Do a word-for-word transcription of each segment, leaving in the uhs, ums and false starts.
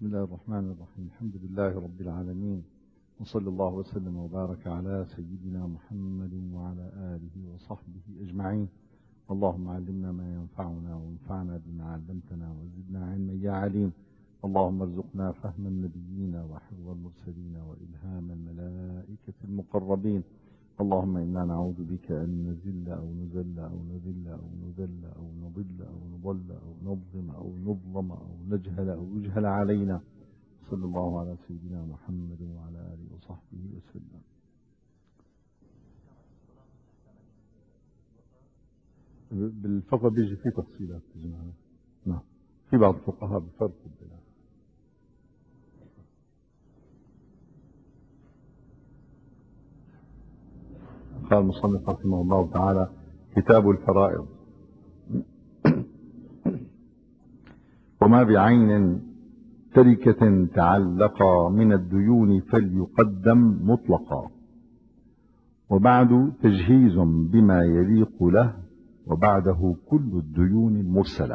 بسم الله الرحمن الرحيم. الحمد لله رب العالمين، وصلى الله وسلم وبارك على سيدنا محمد وعلى آله وصحبه أجمعين. اللهم علمنا ما ينفعنا وانفعنا بما علمتنا وزدنا علما يا عليم. اللهم ارزقنا فهم النبيين وحفظ المرسلين وإلهام الملائكة المقربين. اللهم إنا نعوذ بك أن نزل أو نزل أو نذل أو نذل أو نضل أو نضل أو نظلم أو نظلم أو نجهل أو يجهل علينا. صلى الله على سيدنا محمد وعلى آله وصحبه وسلم. بالفقه بيجي في تفصيلات يا جماعة. نعم، في بعض الفقهاء بفرق بين قال المصنف رحمه الله تعالى: كتاب الفرائض. وما بعين تركة تعلق من الديون فليقدم مطلقا، وبعد تجهيز بما يليق له، وبعده كل الديون المرسلة،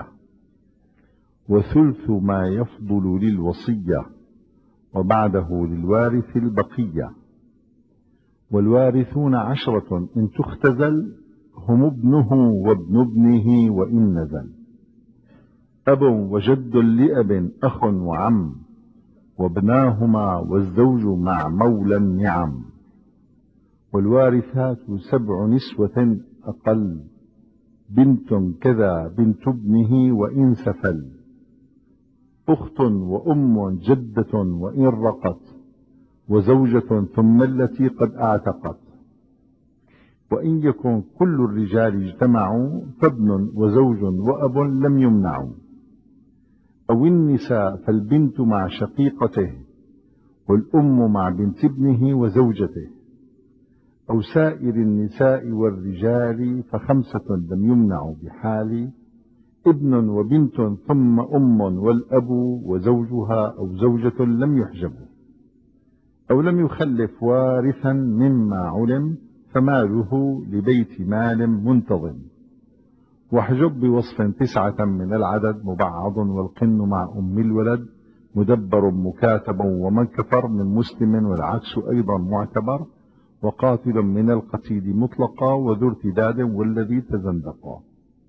وثلث ما يفضل للوصية، وبعده للوارث البقية. والوارثون عشرة إن تختزل، هم ابنه وابن ابنه وإن نزل، أب وجد لأب أخ وعم، وابناهما والزوج مع مولى النعم. والوارثات سبع نسوة أقل، بنت كذا بنت ابنه وإن سفل، أخت وأم جدة وإن رقت، وزوجة ثم التي قد اعتقت. وإن يكن كل الرجال اجتمعوا، فابن وزوج وأب لم يمنعوا. أو النساء فالبنت مع شقيقته، والأم مع بنت ابنه وزوجته. أو سائر النساء والرجال فخمسة لم يمنعوا بحال، ابن وبنت ثم أم والأب وزوجها أو زوجة لم يحجبوا. أو لم يخلف وارثا مما علم، فماله لبيت مال منتظم. واحجب بوصف تسعة من العدد، مبعض والقن مع أم الولد، مدبر مكاتب ومن كفر من مسلم، والعكس أيضا معتبر. وقاتل من القتيل مطلقا، وذو ارتداد والذي تزندقا.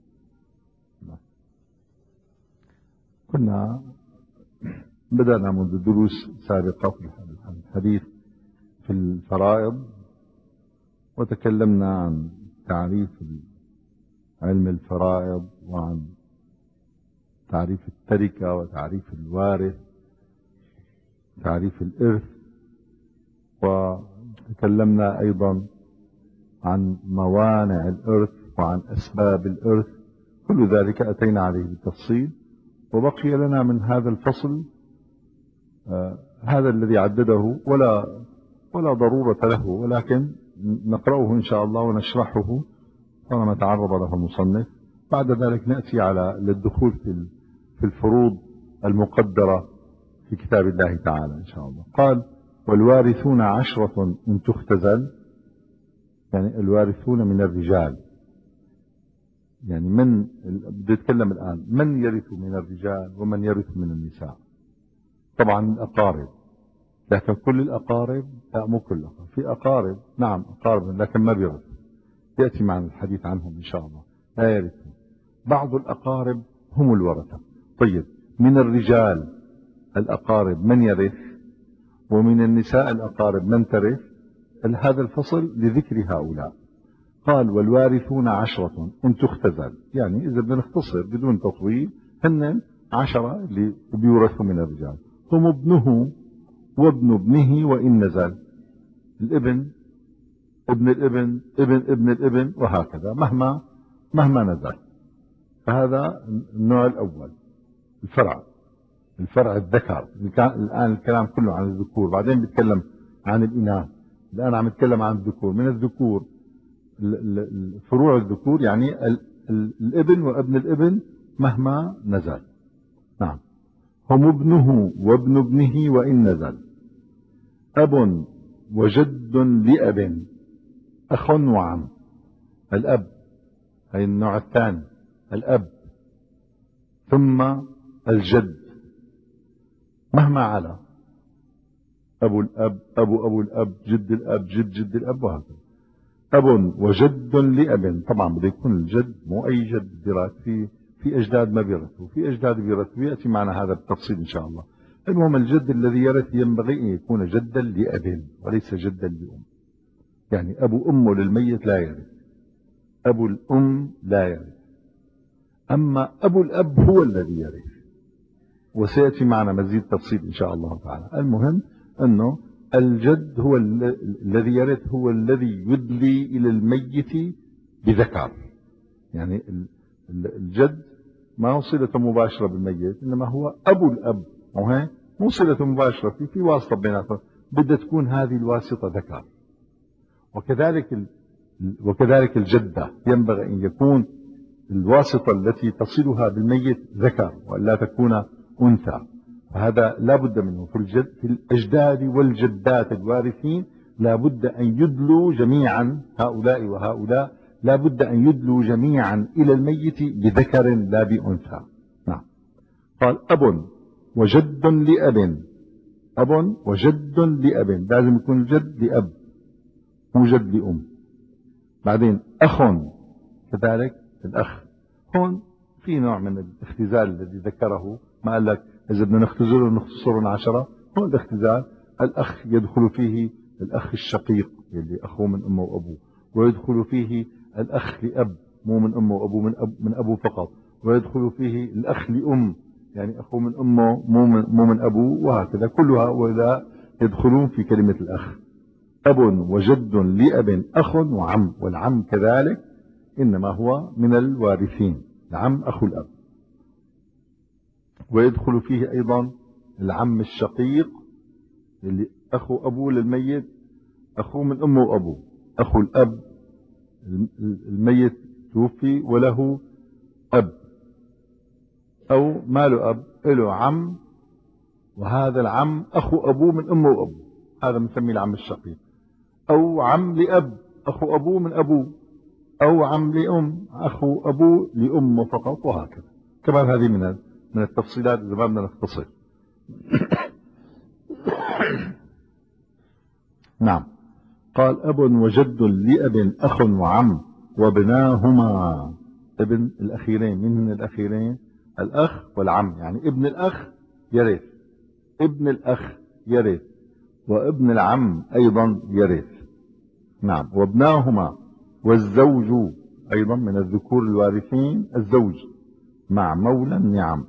كنا بدأنا منذ دروس سابقة في الحديث في الفرائض، وتكلمنا عن تعريف علم الفرائض، وعن تعريف التركة، وتعريف الوارث، تعريف الإرث، وتكلمنا أيضا عن موانع الإرث وعن أسباب الإرث. كل ذلك أتينا عليه بالتفصيل. وبقي لنا من هذا الفصل آه هذا الذي عدده، ولا ولا ضرورة له، ولكن نقرأه إن شاء الله ونشرحه طالما تعرض له المصنف. بعد ذلك نأتي على للدخول في في الفروض المقدرة في كتاب الله تعالى إن شاء الله. قال: والوارثون عشرة إن تختزل، يعني الوارثون من الرجال، يعني من بده يتكلم الآن من يرث من الرجال ومن يرث من النساء. طبعا الأقارب، لكن كل الأقارب لا، مو كل الأقارب، في أقارب نعم أقارب لكن ما بيرث، يأتي معنا الحديث عنهم إن شاء الله، لا يرثون. بعض الأقارب هم الورثة. طيب، من الرجال الأقارب من يرث، ومن النساء الأقارب من ترث. هذا الفصل لذكر هؤلاء. قال: والوارثون عشرة إن تختزل، يعني إذا بدنا نختصر بدون تطويل، هن عشرة اللي بيورثوا من الرجال، هم ابنه وابن ابنه وإن نزل، الابن ابن الابن ابن ابن الابن وهكذا مهما مهما نزل. فهذا النوع الأول، الفرع الفرع الذكر. الآن الكلام كله عن الذكور، بعدين بيتكلم عن الإناث. الآن عم يتكلم عن الذكور. من الذكور فروع الذكور، يعني الابن وابن الابن مهما نزل. نعم، هم ابنه وابن ابنه وإن نزل، أب وجد لأب أخ وعم. الأب هي النوع الثاني، الأب، ثم الجد، مهما على، أبو الأب أبو أبو الأب جد الأب جد جد الأب وهكذا. أب وجد لأب، طبعا بده يكون الجد مو أي جد بيرث، في في أجداد ما بيرثوا وفي أجداد بيرثوا، يأتي معنا هذا بالتفصيل إن شاء الله. المهم الجد الذي يرث ينبغي أن يكون جدا لأب وليس جدا لأم. يعني أبو أمه للميت لا يرث، أبو الأم لا يرث، أما أبو الأب هو الذي يرث، وسيأتي معنا مزيد تفصيل إن شاء الله تعالى. المهم أنه الجد هو الذي يرث، هو الذي يدلي إلى الميت بذكر. يعني الجد ما هو صلة مباشرة بالميت، إنما هو أبو الأب، وهي مو صلة مباشرة، في في واسطة بيناتهم، بدها تكون هذه الواسطة ذكر. وكذلك وكذلك الجدة ينبغي أن يكون الواسطة التي تصلها بالميت ذكر وألا تكون أنثى، فهذا لا بد منه. في, الجد في الأجداد والجدات الوارثين لا بد أن يدلوا جميعا، هؤلاء وهؤلاء لا بد أن يدلوا جميعا إلى الميت بذكر لا بأنثى. نعم. قال أب وجد لأب، أب وجد لأب، لازم يكون الجد لأب مو جد لأم. بعدين أخ، كذلك الأخ. هون في نوع من الاختزال الذي ذكره، ما قال لك إذا بدنا نختزله نختصرهم عشرة. هون الاختزال الأخ يدخل فيه الأخ الشقيق اللي أخوه من أمه وأبوه، ويدخل فيه الأخ لأب مو من أمه وأبوه، من أب من أبوه فقط، ويدخل فيه الأخ لأم يعني أخوه من أمه مو من, مو من أبوه، وهكذا. كل هؤلاء يدخلون في كلمة الأخ. أب وجد لأب أخ وعم، والعم كذلك إنما هو من الوارثين، العم أخو الأب. ويدخل فيه أيضا العم الشقيق اللي أخو أبوه للميت، أخوه من أمه وأبوه، أخو الأب الميت توفي وله أب أو ما له أب، له عم، وهذا العم أخو أبوه من أمه وأبوه، هذا بنسميه العم الشقيق. أو عم لأب أخو أبوه من أبوه، أو عم لأم أخو أبوه لأمه فقط، وهكذا. كمان هذه من من التفصيلات إذا ما بدنا نختصر. نعم. قال أب وجد لأب أخ وعم وابناهما، ابن الأخيرين. من هن الأخيرين؟ الأخ والعم، يعني ابن الأخ يرث، ابن الأخ يرث، وابن العم أيضا يرث. نعم. وابناهما والزوج أيضا من الذكور الوارثين، الزوج مع مولى النعم.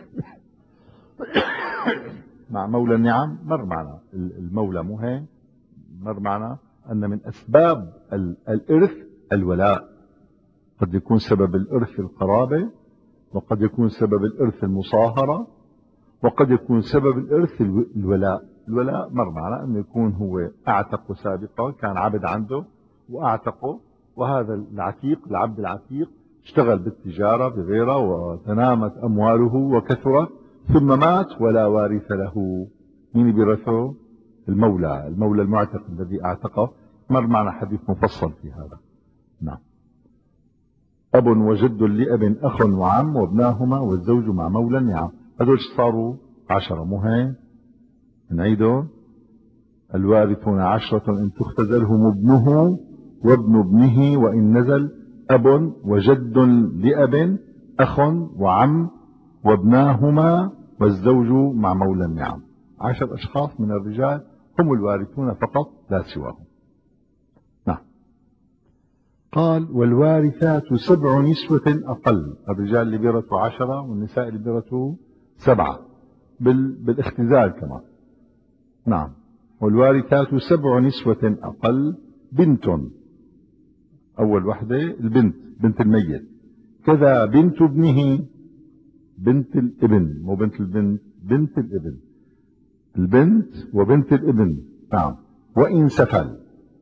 مع مولى النعم مر معنا المولى، مو هيك؟ مر معنا أن من أسباب الإرث الولاء، قد يكون سبب الإرث القرابة، وقد يكون سبب الإرث المصاهرة، وقد يكون سبب الإرث الولاء. الولاء مر معنا أنه يكون هو أعتق سابقا، كان عبد عنده وأعتقه، وهذا العتيق العبد العتيق اشتغل بالتجارة بغيرها وتنامت أمواله وكثرت، ثم مات ولا وارث له. مين بيرثه؟ المولى، المولى المعتق الذي اعتقه. مر معنا حديث مفصل في هذا. نعم. أب وجد لأب أخ وعم وابناهما والزوج مع مولى النعم. هذول صاروا عشرة، مو هيك؟ نعيدهم. الوارثون عشرة إن تختزلهم ابنه وابن ابنه وإن نزل، أب وجد لأب أخ وعم وابناهما والزوج مع مولى النعم. عشر أشخاص من الرجال هم الوارثون فقط لا سواهم. نعم. قال والوارثات سبع نسوة أقل، الرجال اللي بيرثوا عشرة والنساء اللي بيرثوا سبعة بالاختزال كمان. نعم. والوارثات سبع نسوة أقل، بنت، أول وحدة البنت، بنت الميت، كذا بنت ابنه، بنت الابن مو بنت البنت، بنت الابن، البنت وبنت الابن. نعم. وإن سفل،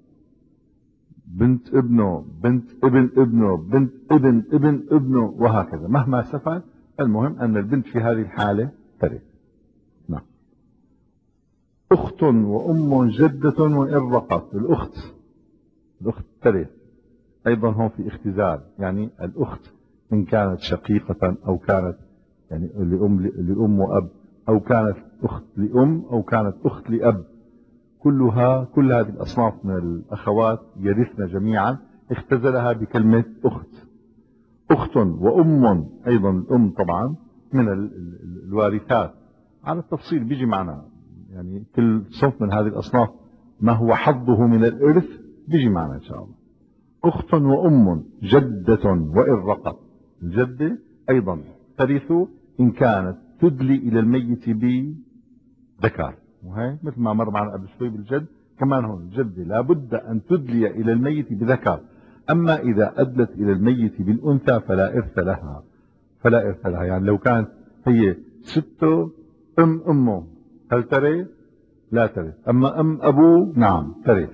بنت ابنه، بنت ابن ابنه، بنت ابن ابن ابنه، وهكذا مهما سفل. المهم أن البنت في هذه الحالة ترث. نعم. أخت وأم جدة وإن رقت، الأخت الأخت ترث أيضا. هون في اختزال، يعني الأخت إن كانت شقيقة أو كانت يعني لأم لأم وأب، أو كانت أخت لأم أو كانت أخت لأب، كلها كل هذه الأصناف من الأخوات يرثن جميعا، اختزلها بكلمة أخت. أخت وأم، أيضا الأم طبعا من الوارثات على التفصيل بيجي معنا، يعني كل صنف من هذه الأصناف ما هو حظه من الإرث بيجي معنا إن شاء الله. أخت وأم، جدة وإن رقت، الجدة أيضا ترث إن كانت تدلي إلى الميت بذكر، وهي مثل ما مر معنا قبل شوي بالجد كمان هون الجدة لابد أن تدلي إلى الميت بذكر، أما إذا أدلت إلى الميت بالأنثى فلا إرث لها، فلا إرث لها. يعني لو كانت هي سته أم أمه هل ترث؟ لا ترث. أما أم أبوه نعم ترث.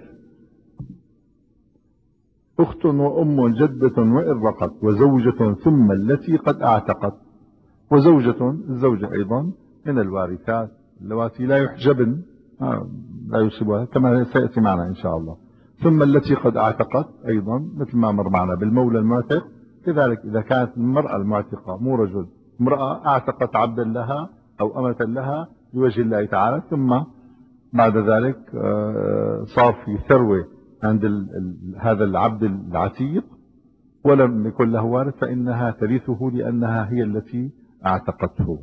أخت وأم جدة وإن رقت وزوجة ثم التي قد أعتقت، وزوجة الزوجة أيضا من الوارثات اللواتي لا يحجبن لا يصيبها كما سيأتي معنا إن شاء الله. ثم التي قد أعتقت أيضا مثل ما مر معنا بالمولى المعتق، كذلك إذا كانت المرأة المعتقة مو رجل، امرأة أعتقت عبدا لها أو أمة لها لوجه الله تعالى، ثم بعد ذلك صار في ثروة عند هذا العبد العتيق ولم يكن له وارث، فإنها ترثه لأنها هي التي اعتقته.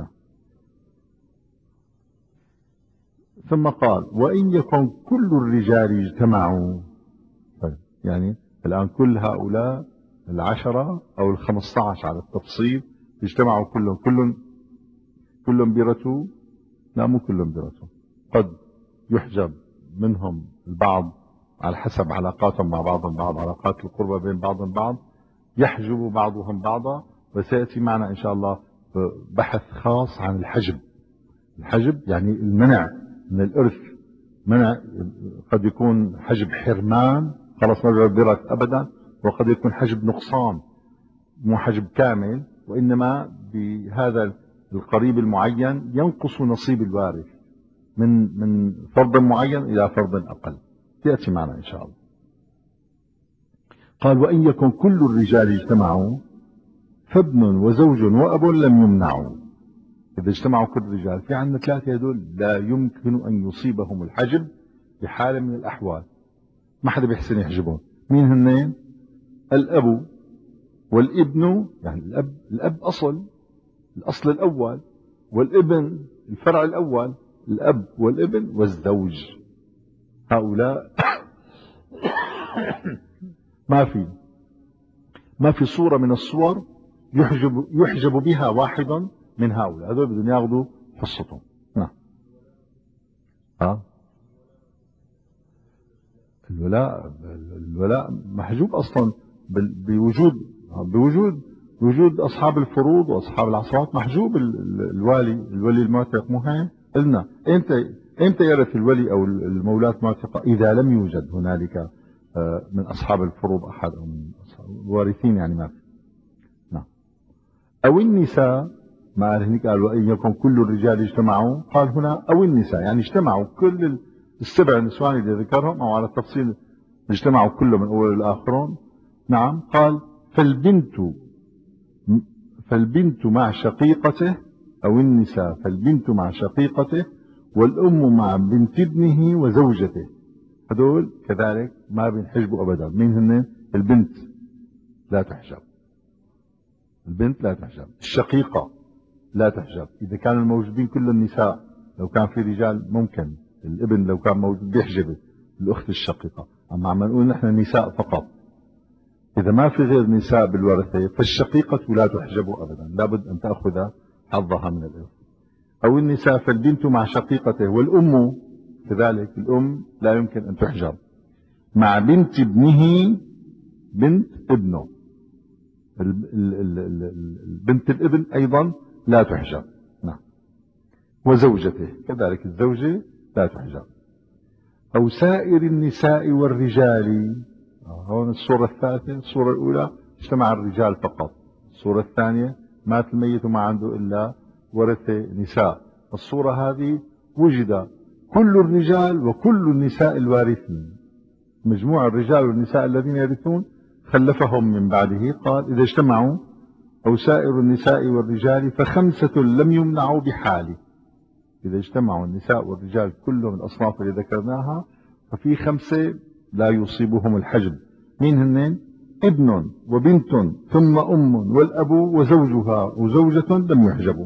ثم قال وإن يكن كل الرجال اجتمعوا، طيب يعني الآن كل هؤلاء العشرة أو الخمسة عشر على التفصيل اجتمعوا كلهم كلهم كلهم بيرثوا؟ لا مو كلهم بيرثوا، قد يحجب منهم البعض على حسب علاقاتهم مع بعضهم بعض، علاقات القربة بين بعضهم بعض يحجب بعضهم بعضا، وسيأتي معنا إن شاء الله بحث خاص عن الحجب. الحجب يعني المنع من الإرث، منع قد يكون حجب حرمان خلاص ما بيرث أبدا، وقد يكون حجب نقصان مو حجب كامل، وإنما بهذا القريب المعين ينقص نصيب الوارث من من فرض معين إلى فرض أقل، يأتي معنا إن شاء الله. قال وإن يكن كل الرجال اجتمعوا فابن وزوج وأب لم يمنعوا. إذا اجتمعوا كل الرجال في عندنا ثلاثة هذول لا يمكن أن يصيبهم الحجب بحال من الأحوال، ما حدا بيحسن يحجبهم. مين هنين؟ الأب والابن، يعني الأب الأب أصل الأصل الأول، والابن الفرع الأول، الأب والابن والزوج، هؤلاء ما في ما في صورة من الصور يحجب يحجب بها واحدا من هؤلاء، هذول بدهم ياخذوا حصتهم. نعم. ها الولاء الولاء محجوب اصلا بوجود بوجود بوجود اصحاب الفروض واصحاب العصبات، محجوب الوالي الولي المعتق. مهم قلنا امتى امتى يرث الولي او المولاة معتقة؟ اذا لم يوجد هنالك من اصحاب الفروض احد او من الوارثين، يعني ما في. نعم. او النساء، ما قال هناك قال وان يكن كل الرجال اجتمعوا، قال هنا او النساء يعني اجتمعوا كل السبع نسوان اللي ذكرهم، او على التفصيل اجتمعوا كلهم من اول لاخرون. نعم. قال فالبنت فالبنت مع شقيقته، او النساء فالبنت مع شقيقته والام مع بنت ابنه وزوجته، هذول كذلك ما بينحجبوا ابدا. مين هن؟ البنت لا تحجب، البنت لا تحجب، الشقيقة لا تحجب إذا كان الموجودين كل النساء، لو كان في رجال ممكن الابن لو كان موجود بيحجب الأخت الشقيقة، أما عم نقول نحن نساء فقط. إذا ما في غير نساء بالورثة فالشقيقة لا تحجب أبدا، لابد أن تأخذ حظها من الإرث. أو النساء فالبنت مع شقيقته، والأم كذلك الأم لا يمكن أن تحجب، مع بنت ابنه بنت ابنه، بنت الابن أيضا لا تحجب. نعم. وزوجته كذلك الزوجة لا تحجب. أو سائر النساء والرجال، هون الصورة الثالثة. الصورة الأولى اجتمع الرجال فقط، الصورة الثانية مات الميت وما عنده إلا ورثة نساء، الصورة هذه وجد كل الرجال وكل النساء الوارثين، مجموع الرجال والنساء الذين يرثون خلفهم من بعده. قال إذا اجتمعوا أو سائر النساء والرجال فخمسة لم يمنعوا بحال، إذا اجتمعوا النساء والرجال كلهم الأصناف اللي ذكرناها ففي خمسة لا يصيبهم الحجب. مين هن؟ ابن وبنت ثم أم والأب وزوجها وزوجة لم يحجبوا.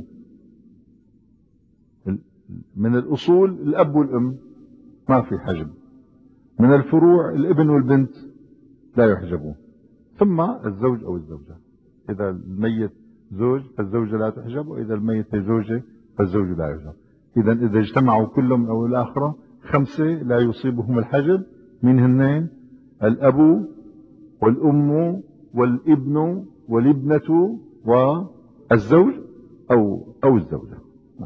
من الأصول الأب والأم ما في حجب، من الفروع الابن والبنت لا يحجبون، ثم الزوج أو الزوجة. إذا الميت زوج فالزوجة لا تحجب، وإذا الميت زوجة فالزوج لا يحجب. إذا إذا اجتمعوا كلهم من أول لآخرة خمسة لا يصيبهم الحجب. من هن؟ الأب والأم والابن والابنة والزوج أو أو الزوجة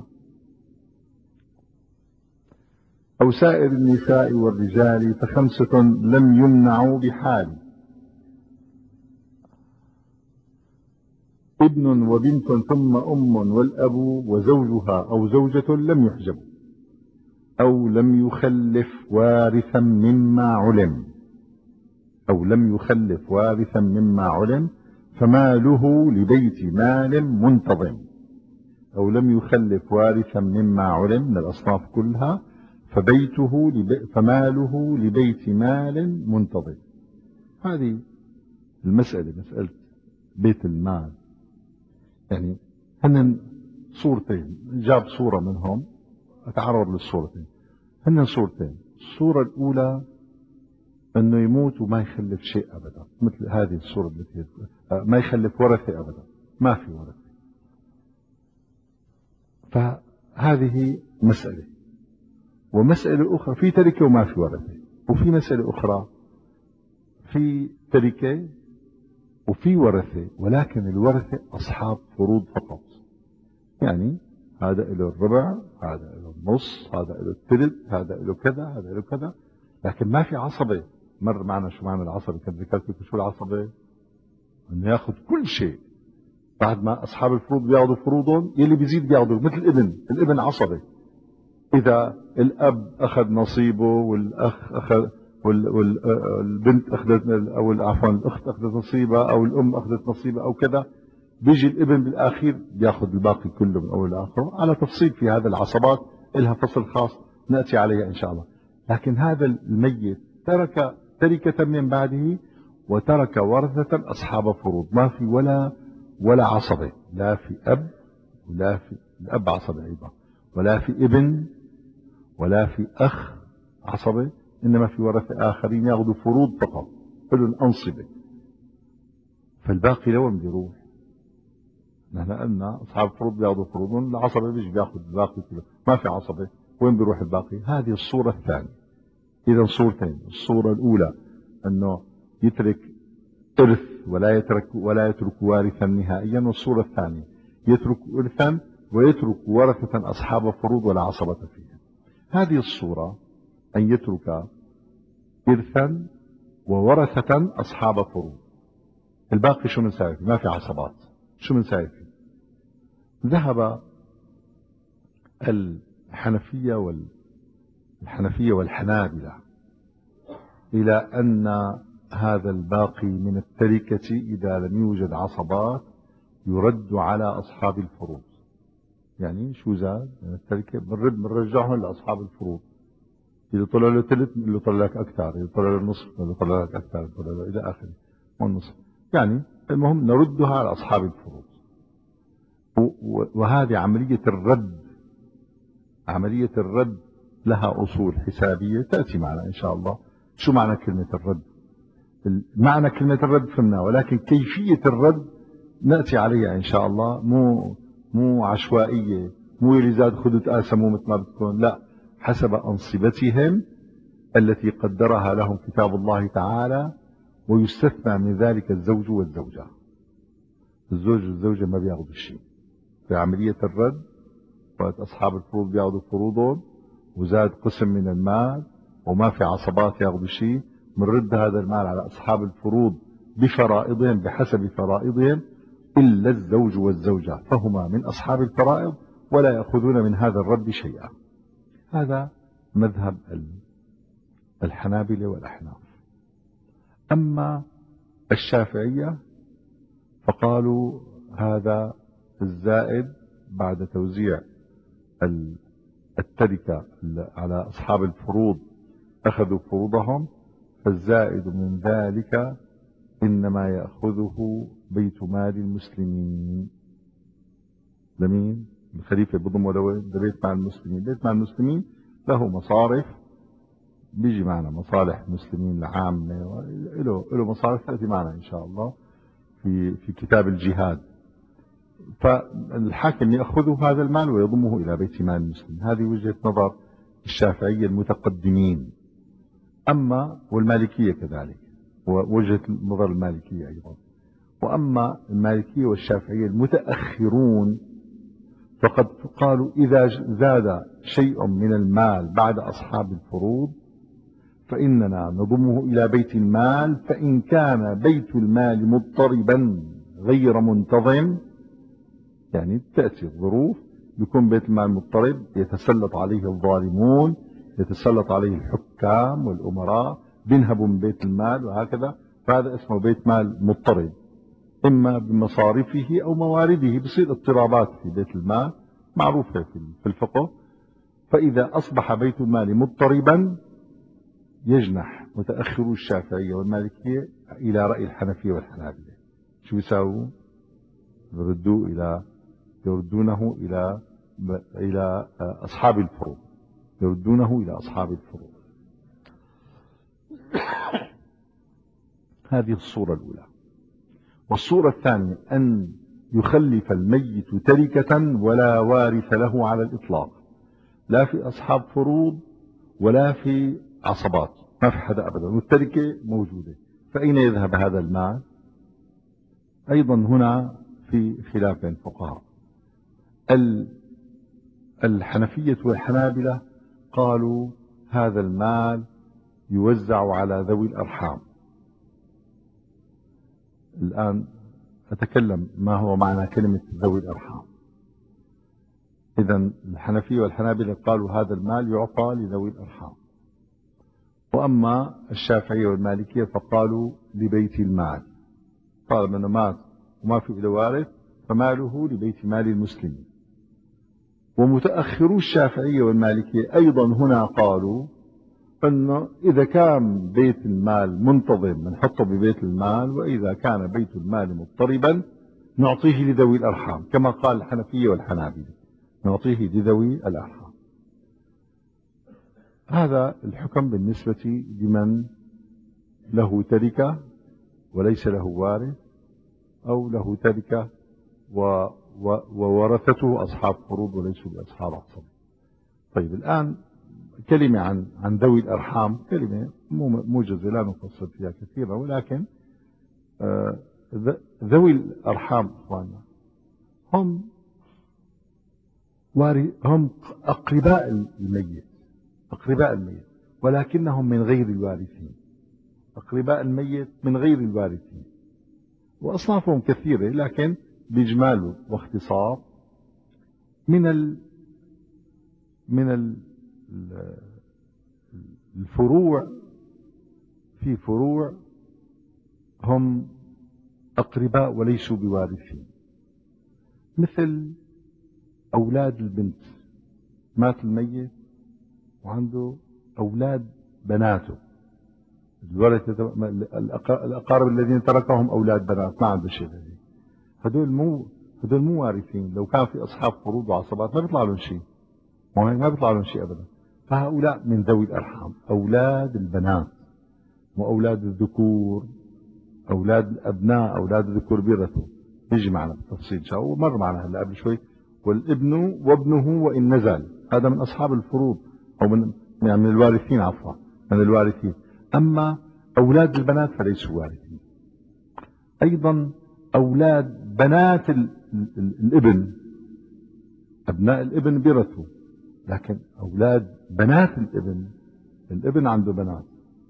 أو سائر النساء والرجال، فخمسة لم يمنعوا بحال: ابن وبنت ثم أم والأب وزوجها أو زوجة لم يحجبوا، أو لم يخلف وارثا مما علم أو لم يخلف وارثا مما علم فماله لبيت مال منتظم. أو لم يخلف وارثا مما علم من الأصناف كلها فبيته لبي فماله لبيت مال منتظم. هذه المسألة مسألة بيت المال. يعني هن صورتين، جاب صورة منهم أتعرض للصورتين. هن صورتين: الصورة الأولى أنه يموت وما يخلف شيء أبدا، مثل هذه الصورة التي ما يخلف ورثة أبدا، ما في ورثة. فهذه مسألة. ومسألة أخرى في تركة وما في ورثة. وفي مسألة أخرى في تركة وفي ورثة، ولكن الورثة أصحاب فروض فقط. يعني هذا له الربع، هذا له النص، هذا له الثلث، هذا له كذا، هذا له كذا، لكن ما في عصبة. مر معنا شو معنى العصبة، كنت ذكرت لكم شو العصبة، انه ياخذ كل شيء. بعد ما اصحاب الفروض بياخذوا فروضهم يلي بيزيد بياخذوا، مثل الابن، الابن عصبة. اذا الاب اخذ نصيبه والاخ اخذ والبنت اخذت، او عفوا الاخت اخذت نصيبها، او الام اخذت نصيبها، او كذا، بيجي الابن بالاخير بياخذ الباقي كله من اول لاخره، على تفصيل في هذا العصبات لها فصل خاص ناتي عليها ان شاء الله. لكن هذا الميت ترك تركة من بعده وترك ورثة اصحاب فروض، ما في ولا ولا عصبة، لا في اب ولا في الاب عصبة ايضا، ولا في ابن ولا في اخ عصبة، انما في ورثة اخرين ياخذوا فروض فقط، لهم انصبة، فالباقي لوين بيروح؟ نحن قلنا اصحاب الفروض بياخذوا فروضهم، العصبة بيجي بياخذ الباقي كله، ما في عصبة، وين بيروح الباقي؟ هذه الصورة الثانية. اذا صورتين: الصورة الاولى انه يترك ارث ولا يترك ولا يترك وارثا نهائيا، والصورة الثانية يترك ارثا ويترك ورثة اصحاب فروض ولا عصبة فيها. هذه الصورة ان يترك ارثا وورثة اصحاب فروض، الباقي شو بنساوي فيه؟ ما في عصبات، شو بنساوي فيه؟ ذهب الحنفية وال الحنفية والحنابلة إلى أن هذا الباقي من التركة إذا لم يوجد عصبات يرد على أصحاب الفروض. يعني شو زاد من التركة بنرد بنرجعهم لأصحاب الفروض. إذا طلع له ثلث بنقول له طلع لك أكثر، إذا طلع له نصف بنقول له طلع لك أكثر، طلع له إلى آخره والنصف. يعني المهم نردها على أصحاب الفروض. وهذه عملية الرد، عملية الرد لها أصول حسابية تأتي معنا إن شاء الله. شو معنى كلمة الرد؟ معنى كلمة الرد فهمنا، ولكن كيفية الرد نأتي عليها إن شاء الله. مو مو عشوائية، مو اللي زاد خذوا تقاسموا مثل ما بدكم، لا، حسب أنصبتهم التي قدرها لهم كتاب الله تعالى. ويستثنى من ذلك الزوج والزوجة. الزوج والزوجة ما بياخذوا شيء في عملية الرد، وقت أصحاب الفروض بياخذوا فروضهم وزاد قسم من المال وما في عصبات ياخذوا شيء، بنرد هذا المال على أصحاب الفروض بفرائضهم بحسب فرائضهم، إلا الزوج والزوجة فهما من أصحاب الفرائض ولا يأخذون من هذا الرد شيئا. هذا مذهب الحنابلة والأحناف. أما الشافعية فقالوا هذا الزائد بعد توزيع التركة على أصحاب الفروض أخذوا فروضهم، فالزائد من ذلك إنما يأخذه بيت مال المسلمين. لمين؟ الخليفة بضم ولا وين؟ ده بيت مال المسلمين. بيت مال المسلمين له مصارف، بيجي معنا مصالح المسلمين العامة، له له مصارف تأتي معنا إن شاء الله في في كتاب الجهاد. فالحاكم يأخذ هذا المال ويضمه إلى بيت مال المسلمين. هذه وجهة نظر الشافعية المتقدمين. أما والمالكية كذلك، ووجهة نظر المالكية أيضا. وأما المالكية والشافعية المتأخرون فقد قالوا إذا زاد شيء من المال بعد أصحاب الفروض فإننا نضمه إلى بيت المال، فإن كان بيت المال مضطربا غير منتظم، يعني تأتي الظروف بيكون بيت المال مضطرب، يتسلط عليه الظالمون، يتسلط عليه الحكام والأمراء، بينهبوا من بيت المال وهكذا، فهذا اسمه بيت مال مضطرب، إما بمصارفه أو موارده، بصير اضطرابات في بيت المال معروفة في الفقه. فإذا أصبح بيت المال مضطربا يجنح متأخرو الشافعية والمالكية إلى رأي الحنفية والحنابلة. شو يساووا؟ يردوا إلى يردونه إلى إلى أصحاب الفروض، يردونه إلى أصحاب الفروض. هذه الصورة الأولى. والصورة الثانية أن يخلف الميت تركة ولا وارث له على الإطلاق، لا في أصحاب فروض ولا في عصبات، ما في حدا أبدا، والتركة موجودة. فأين يذهب هذا المال؟ أيضا هنا في خلاف بين الفقهاء. الحنفية والحنابلة قالوا هذا المال يوزع على ذوي الأرحام. الآن أتكلم ما هو معنى كلمة ذوي الأرحام. إذن الحنفية والحنابلة قالوا هذا المال يعطى لذوي الأرحام. وأما الشافعية والمالكية فقالوا لبيت المال، طالما أنه مات وما في له وارث فماله لبيت مال المسلمين. ومتأخرو الشافعية والمالكية أيضا هنا قالوا أنه إذا كان بيت المال منتظم نحطه ببيت المال، وإذا كان بيت المال مضطربا نعطيه لذوي الأرحام، كما قال الحنفية والحنابلة نعطيه لذوي الأرحام. هذا الحكم بالنسبة لمن له تركة وليس له وارث، أو له تركة وورثته أصحاب فروض وليسوا بأصحاب عصب. طيب الآن كلمة عن عن ذوي الأرحام، كلمة موجزة لا نفصل فيها كثيرا، ولكن آه ذوي الأرحام إخواننا هم هم أقرباء الميت، أقرباء الميت ولكنهم من غير الوارثين. أقرباء الميت من غير الوارثين، وأصنافهم كثيرة، لكن بإجمال واختصار من ال من ال الفروع، في فروع هم أقرباء وليسوا بوارثين، مثل أولاد البنت، مات الميت وعنده أولاد بناته، الورثة الأقارب الذين تركهم أولاد بنات ما عنده شيء، هدول مو هدول مو وارثين. لو كان في أصحاب فروض وعصبات ما بيطلع لهم شيء، ما بيطلع لهم شيء أبدا. فهؤلاء من ذوي الأرحام، أولاد البنات وأولاد الذكور، أولاد الأبناء، أولاد الذكور بيرثوا، يجي معنا بالتفصيل شاء ومر معنا هلا قبل شوي. والابن وابنه وإن نزل، هذا من أصحاب الفروض أو من يعني من الوارثين، عفوا من الوارثين. أما أولاد البنات فليسوا وارثين. أيضا أولاد بنات ال ال الابن، أبناء الابن بيرثوا، لكن أولاد بنات الابن، الابن عنده بنات،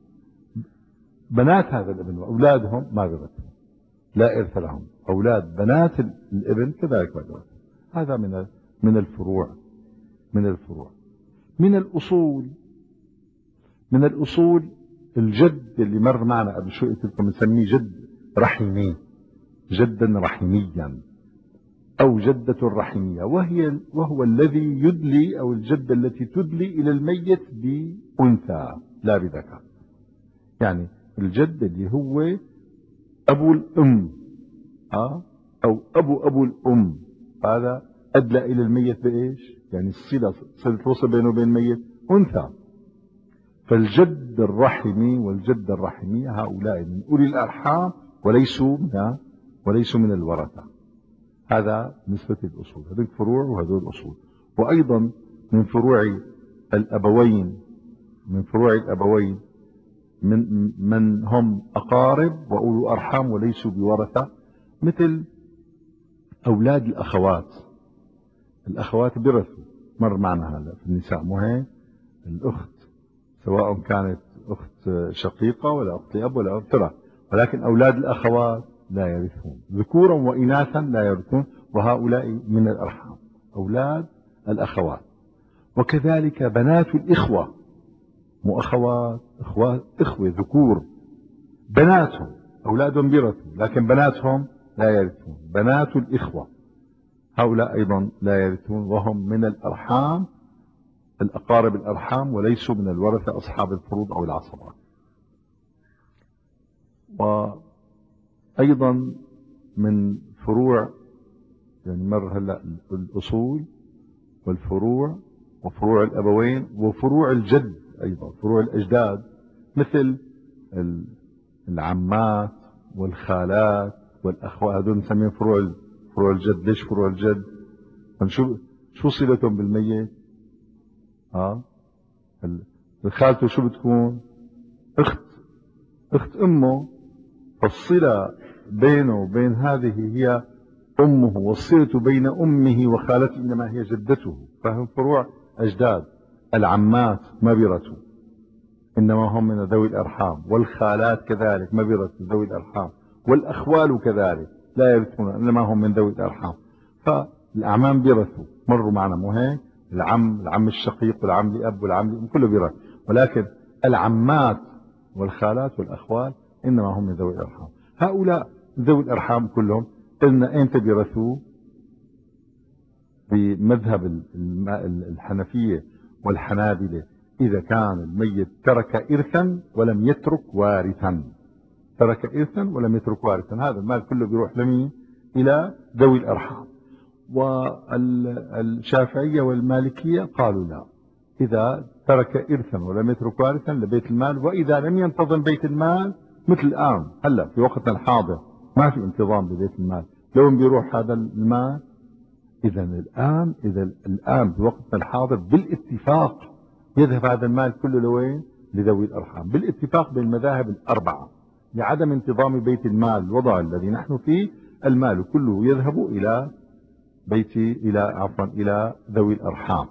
بنات هذا الابن وأولادهم ما بيرثوا، لا إرث لهم. أولاد بنات الابن كذلك ما بيرثوا. هذا من من الفروع من الفروع من الأصول من الأصول الجد اللي مر معنا قبل شوي قلت لكم نسميه جد رحمي، جدا رحميا. أو جدة رحمية، وهي وهو الذي يدلي، أو الجدة التي تدلي إلى الميت بأنثى لا بذكر. يعني الجد اللي هو أبو الأم أه؟ أو أبو أبو الأم، هذا أدلى إلى الميت بإيش؟ يعني الصلة، صلة وصل بينه وبين الميت أنثى. فالجد الرحمي والجدة الرحمية هؤلاء من أولي الأرحام وليسوا من وليسوا من الورثة. هذا بالنسبة للأصول، هذه الفروع وهذول الأصول. وأيضا من فروع الأبوين من فروع الأبوين من من هم أقارب وأولو أرحام وليسوا بورثة، مثل أولاد الأخوات. الأخوات برثوا، مر معنا هذا في النساء، مو هيك؟ الأخت سواء كانت أخت شقيقة ولا أخت لأب ولا أخت ترى، ولكن أولاد الأخوات لا يرثون، ذكورا وإناثا لا يرثون، وهؤلاء من الأرحام أولاد الأخوات. وكذلك بنات الإخوة، مو أخوات، إخوة إخوة ذكور، بناتهم أولادهم بيرثوا لكن بناتهم لا يرثون. بنات الإخوة هؤلاء أيضا لا يرثون، وهم من الأرحام، الأقارب الأرحام، وليسوا من الورثة أصحاب الفروض أو العصبات. وأيضا من فروع، يعني مر هلا الأصول والفروع وفروع الأبوين وفروع الجد، أيضا فروع الأجداد، مثل العمات والخالات والأخوات، هذول نسميهم فروع فروع الجد. ليش فروع الجد؟ شو شو صلتهم بالميت؟ اه الخالته شو بتكون؟ اخت اخت امه، فالصلة بينه وبين هذه هي امه، والصلة بين امه وخالته انما هي جدته، فهم فروع اجداد. العمات ما بيرثوا انما هم من ذوي الارحام، والخالات كذلك ما بيرثوا ذوي الارحام، والاخوال كذلك لا يرثون انما هم من ذوي الارحام. فالاعمام بيرثوا، مروا معنا مو هيك؟ العم العم الشقيق والعم لأب والعم لأم كله بيرث، ولكن العمات والخالات والأخوال إنما هم من ذوي الأرحام. هؤلاء ذوي الأرحام كلهم قلنا أنت بيرثوا بمذهب الحنفية والحنابلة إذا كان الميت ترك إرثا ولم يترك وارثا. ترك إرثا ولم يترك وارثا، هذا المال كله بيروح لمين؟ إلى ذوي الأرحام. والشافعية والمالكية قالوا لا، إذا ترك إرثا ولم يترك وارثا لبيت المال، وإذا لم ينتظم بيت المال مثل الآن هلا في وقتنا الحاضر ما في انتظام ببيت المال، لو بيروح هذا المال. إذا الآن إذا الآن بوقتنا الحاضر بالاتفاق يذهب هذا المال كله لوين؟ لذوي الأرحام، بالاتفاق بين المذاهب الأربعة، لعدم انتظام بيت المال الوضع الذي نحن فيه، المال كله يذهب إلى بيتي إلى عفوا إلى ذوي الأرحام،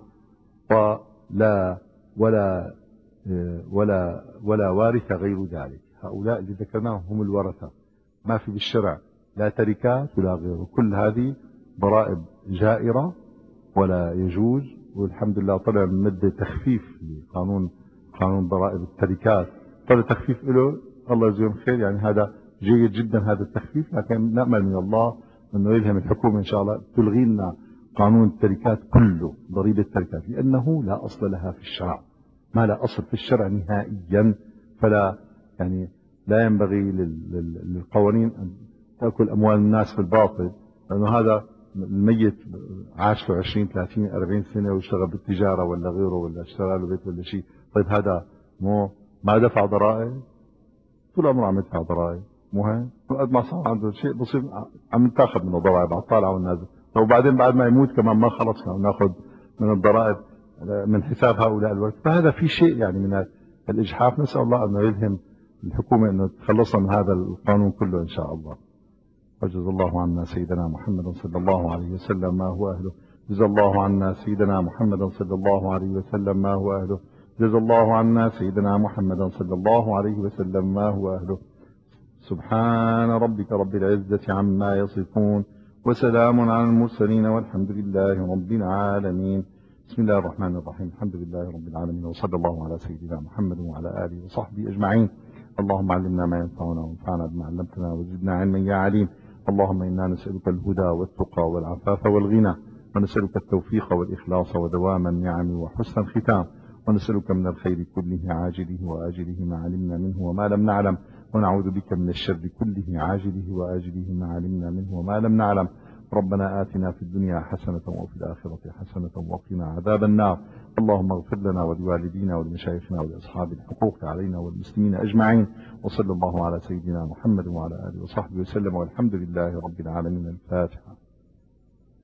ولا ولا ولا ولا وارث غير ذلك. هؤلاء اللي ذكرناهم هم الورثة، ما في بالشرع لا تركات ولا غيره. كل هذه ضرائب جائرة ولا يجوز، والحمد لله طلع من مدة تخفيف لقانون قانون ضرائب التركات، طلع تخفيف له، الله يجزيهم خير، يعني هذا جيد جدا هذا التخفيف. لكن نأمل من الله انه يلهم الحكومة ان شاء الله تلغي لنا قانون التركات كله، ضريبة التركات، لانه لا اصل لها في الشرع، ما لا اصل في الشرع نهائيا. فلا يعني لا ينبغي للقوانين ان تأكل اموال الناس في الباطل، لانه هذا الميت عاش له عشرين ثلاثين أربعين سنة واشتغل بالتجارة ولا غيره، ولا اشترى له بيت ولا شيء، طيب هذا مو ما دفع ضرائب؟ طول عمره عم يدفع ضرائب، مو هيك؟ قد ما صار عنده شيء بصير عم تاخذ منه ضرائب على الطالع والنازل، وبعدين بعد ما يموت كمان ما خلص ناخذ من الضرائب من حساب هؤلاء الورثة. فهذا في شيء يعني من الإجحاف، نسأل الله أنه يلهم الحكومة أنه تخلصها من هذا القانون كله إن شاء الله. وجزا الله عنا سيدنا محمد صلى الله عليه وسلم ما هو أهله. جزا الله عنا سيدنا محمد صلى الله عليه وسلم ما هو أهله. جزا الله عنا سيدنا محمد صلى الله عليه وسلم ما هو أهله. سبحان ربك رب العزة عما يصفون، وسلام على المرسلين، والحمد لله رب العالمين. بسم الله الرحمن الرحيم. الحمد لله رب العالمين، وصلى الله على سيدنا محمد وعلى آله وصحبه أجمعين. اللهم علمنا ما ينفعنا وانفعنا بما علمتنا وزدنا علما يا عليم. اللهم إنا نسألك الهدى والتقى والعفاف والغنى، ونسألك التوفيق والإخلاص ودوام النعم وحسن الختام، ونسألك من الخير كله عاجله وآجله ما علمنا منه وما لم نعلم، ونعوذ بك من الشر كله عاجله وآجله ما علمنا منه وما لم نعلم. ربنا آتنا في الدنيا حسنة وفي الآخرة حسنة وقنا عذاب النار. اللهم اغفر لنا ولوالدينا ولمشايخنا ولأصحاب الحقوق علينا والمسلمين أجمعين، وصلى الله على سيدنا محمد وعلى آله وصحبه وسلم، والحمد لله رب العالمين. الفاتحة.